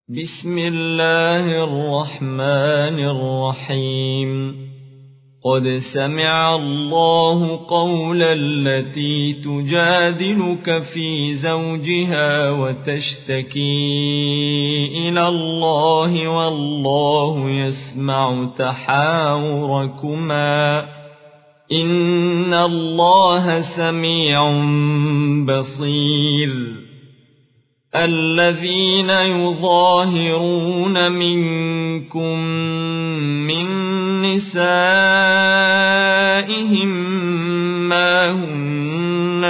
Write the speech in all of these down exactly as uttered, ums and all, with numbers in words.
بسم الله الرحمن الرحيم قد سمع الله قول التي تجادلك في زوجها وتشتكي إلى الله والله يسمع تحاوركما إن الله سميع بصير. الذين يظاهرون منكم من نسائهم ما هن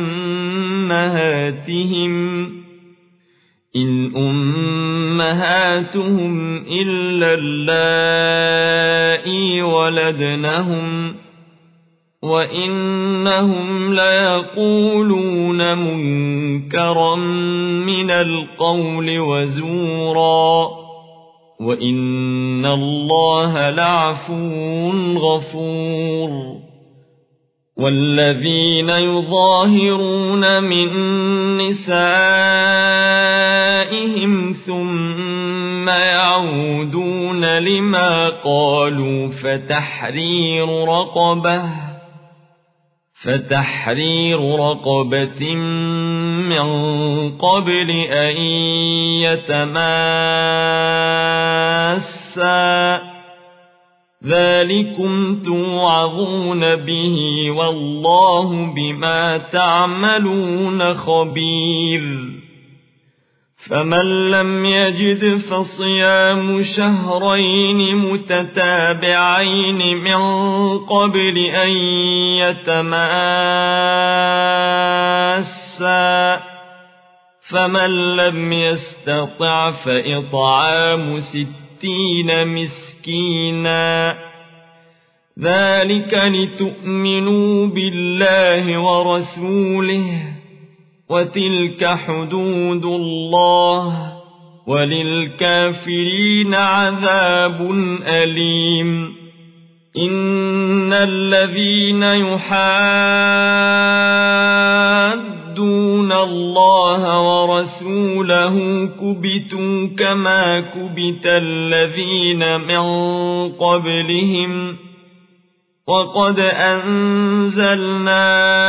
أمهاتهم إن أمهاتهم إلا اللائي ولدنهم وإنهم ليقولون منكرا من القول وزورا وإن الله لعفو غفور. والذين يظاهرون من نسائهم ثم يعودون لما قالوا فتحرير رقبة فتحرير رقبة من قبل أن يتماسا ذلكم توعظون به والله بما تعملون خبير. فمن لم يجد فصيام شهرين متتابعين من قبل أن يتماسا فمن لم يستطع فإطعام ستين مسكينا ذلك لتؤمنوا بالله ورسوله وتلك حدود الله وللكافرين عذاب أليم. إن الذين يحادون الله ورسوله كبتوا كما كبت الذين من قبلهم وقد أنزلنا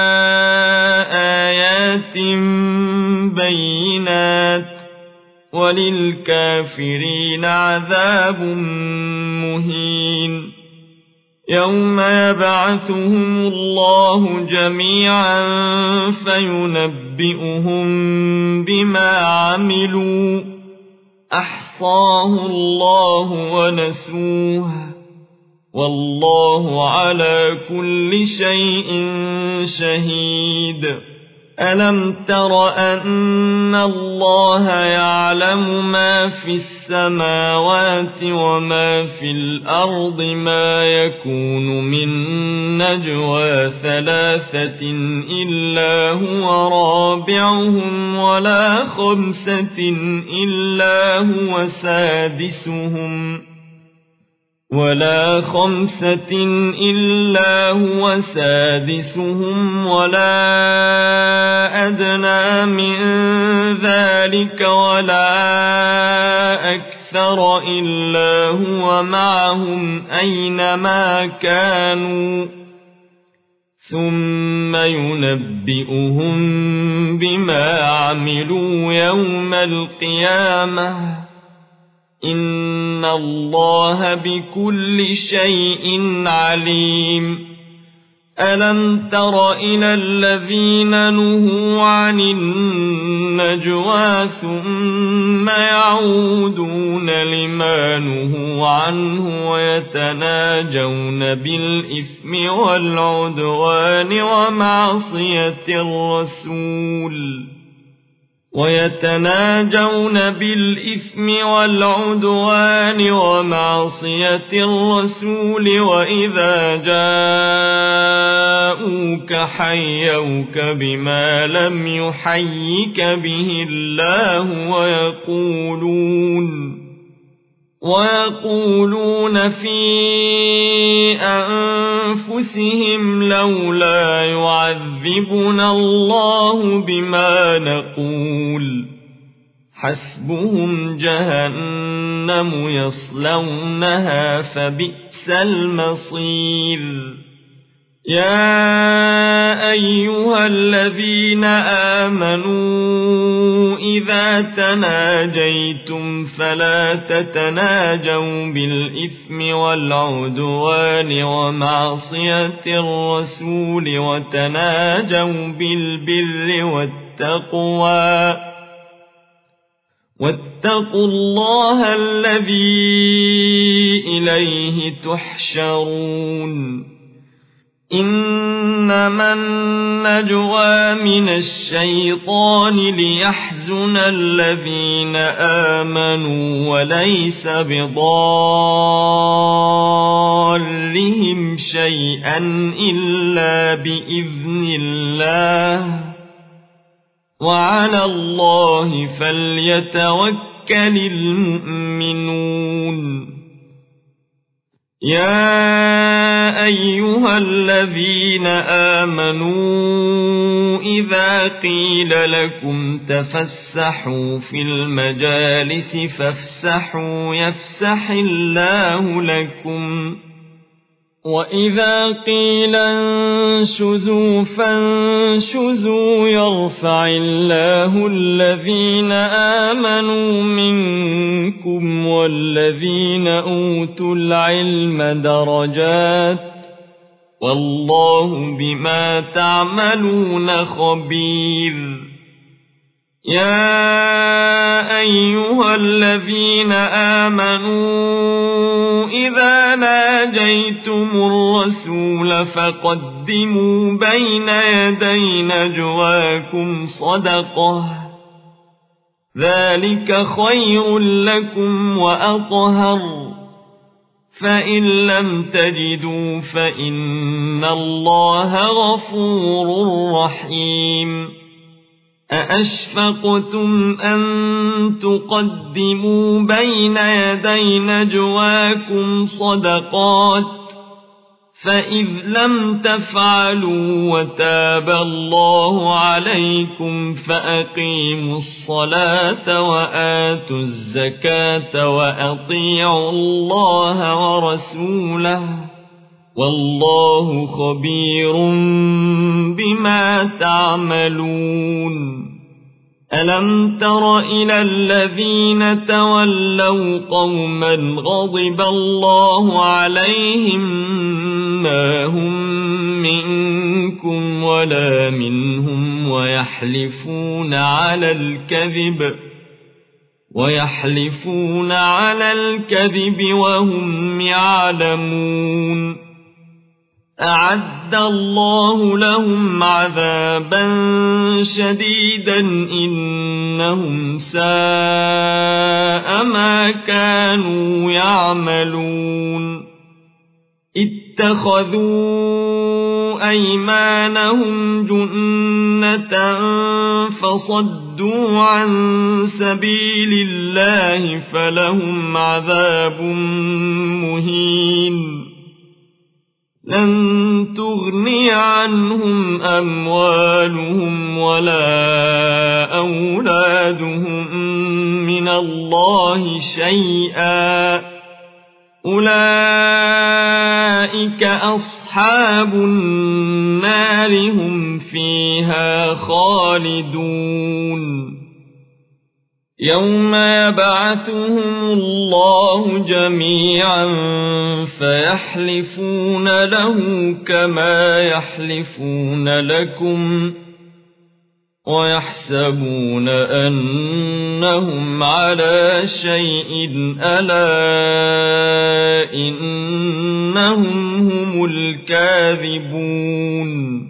آيات بينات وللكافرين عذاب مهين. يوم يبعثهم الله جميعا فينبئهم بما عملوا أحصاه الله ونسوه والله على كل شيء شهيد. ألم تر أن الله يعلم ما في السماوات وما في الأرض ما يكون من نجوى ثلاثة إلا هو رابعهم ولا خمسة إلا هو سادسهم ولا خمسة إلا هو سادسهم ولا أدنى من ذلك ولا أكثر إلا هو معهم أينما كانوا ثم ينبئهم بما عملوا يوم القيامة إن الله بكل شيء عليم. ألم تر إلى الذين نهوا عن النجوى ثم يعودون لما نهوا عنه ويتناجون بالإثم والعدوان ومعصية الرسول ويتناجون بالإثم والعدوان ومعصية الرسول وإذا جاءوك حيوك بما لم يحيك به الله ويقولون ويقولون في أنفسهم لولا يعذبنا الله بما نقول حسبهم جهنم يصلونها فبئس المصير يا أيها الذين آمنوا إذا تناجيتم فلا تتناجوا بالإثم والعدوان ومعصية الرسول وتناجوا بالبر والتقوى واتقوا الله الذي إليه تحشرون إنما النجوى من الشيطان ليحزن الذين آمنوا وليس بضارهم شيئا إلا بإذن الله وعلى الله فليتوكل المؤمنون يا أيها الذين آمنوا إذا قيل لكم تفسحوا في المجالس فافسحوا يفسح الله لكم وإذا قيل انشزوا فانشزوا يرفع الله الذين آمنوا منكم والذين أوتوا العلم درجات والله بما تعملون خبير يا أيها الذين آمنوا إذا ناجيتم الرسول فقدموا بين يدي نجواكم صدقة ذلك خير لكم وأطهر فإن لم تجدوا فإن الله غفور رحيم أأشفقتم أن تقدموا بين يدي نجواكم صدقات فإذ لم تفعلوا وتاب الله عليكم فأقيموا الصلاة وآتوا الزكاة وأطيعوا الله ورسوله والله خبير بما تعملون ألم تر إلى الذين تولوا قوما غضب الله عليهم ما هم منكم ولا منهم ويحلفون على الكذب ويحلفون على الكذب وهم يعلمون أعد الله لهم عذابا شديدا إنهم ساء ما كانوا يعملون اتخذوا أيمانهم جنة فصدوا عن سبيل الله فلهم عذاب مهين لن تغني عنهم أموالهم ولا أولادهم من الله شيئا أولئك أصحاب النار هم فيها خالدون يوم يبعثهم الله جميعا فيحلفون له كما يحلفون لكم ويحسبون أنهم على شيء ألا إنهم هم الكاذبون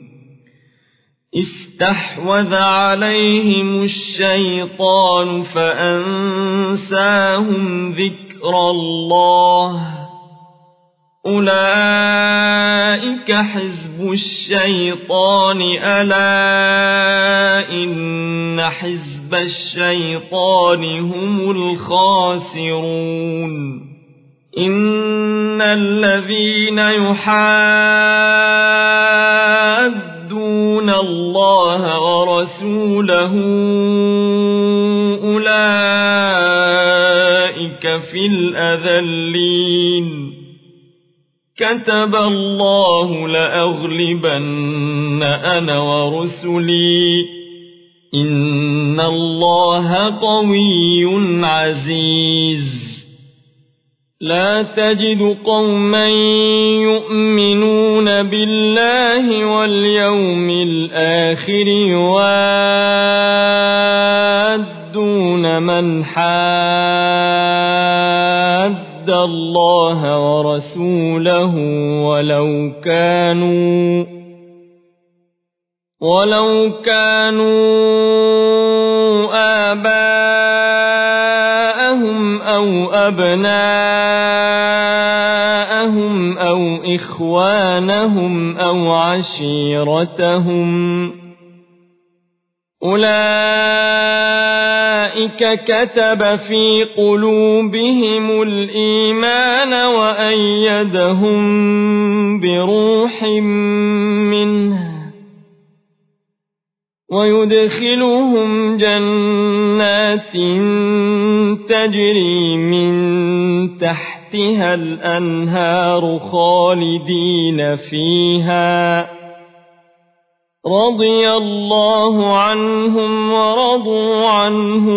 استحوذ عليهم الشيطان فأنساهم ذكر الله أولئك حزب الشيطان ألا إن حزب الشيطان هم الخاسرون إن الذين يحادون الله ورسوله أولئك أولئك في الأذلين كتب الله لأغلبن أنا ورسلي إن الله قوي عزيز لا تجد قوما يؤمنون بالله واليوم الآخر يوادون من حاد الله ورسوله ولو كانوا ولو كانوا آباءهم أو أبناءهم أو إخوانهم أو عشيرتهم أولئك كتب في قلوبهم الإيمان وأيدهم بروح منه ويدخلهم جنات تجري من تحتها الأنهار خالدين فيها رضي الله عنهم ورضوا عنه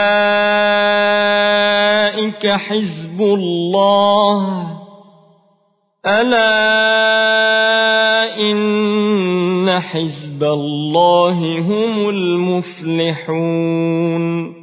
أولئك حزب الله ألا إن حزب الله هم المفلحون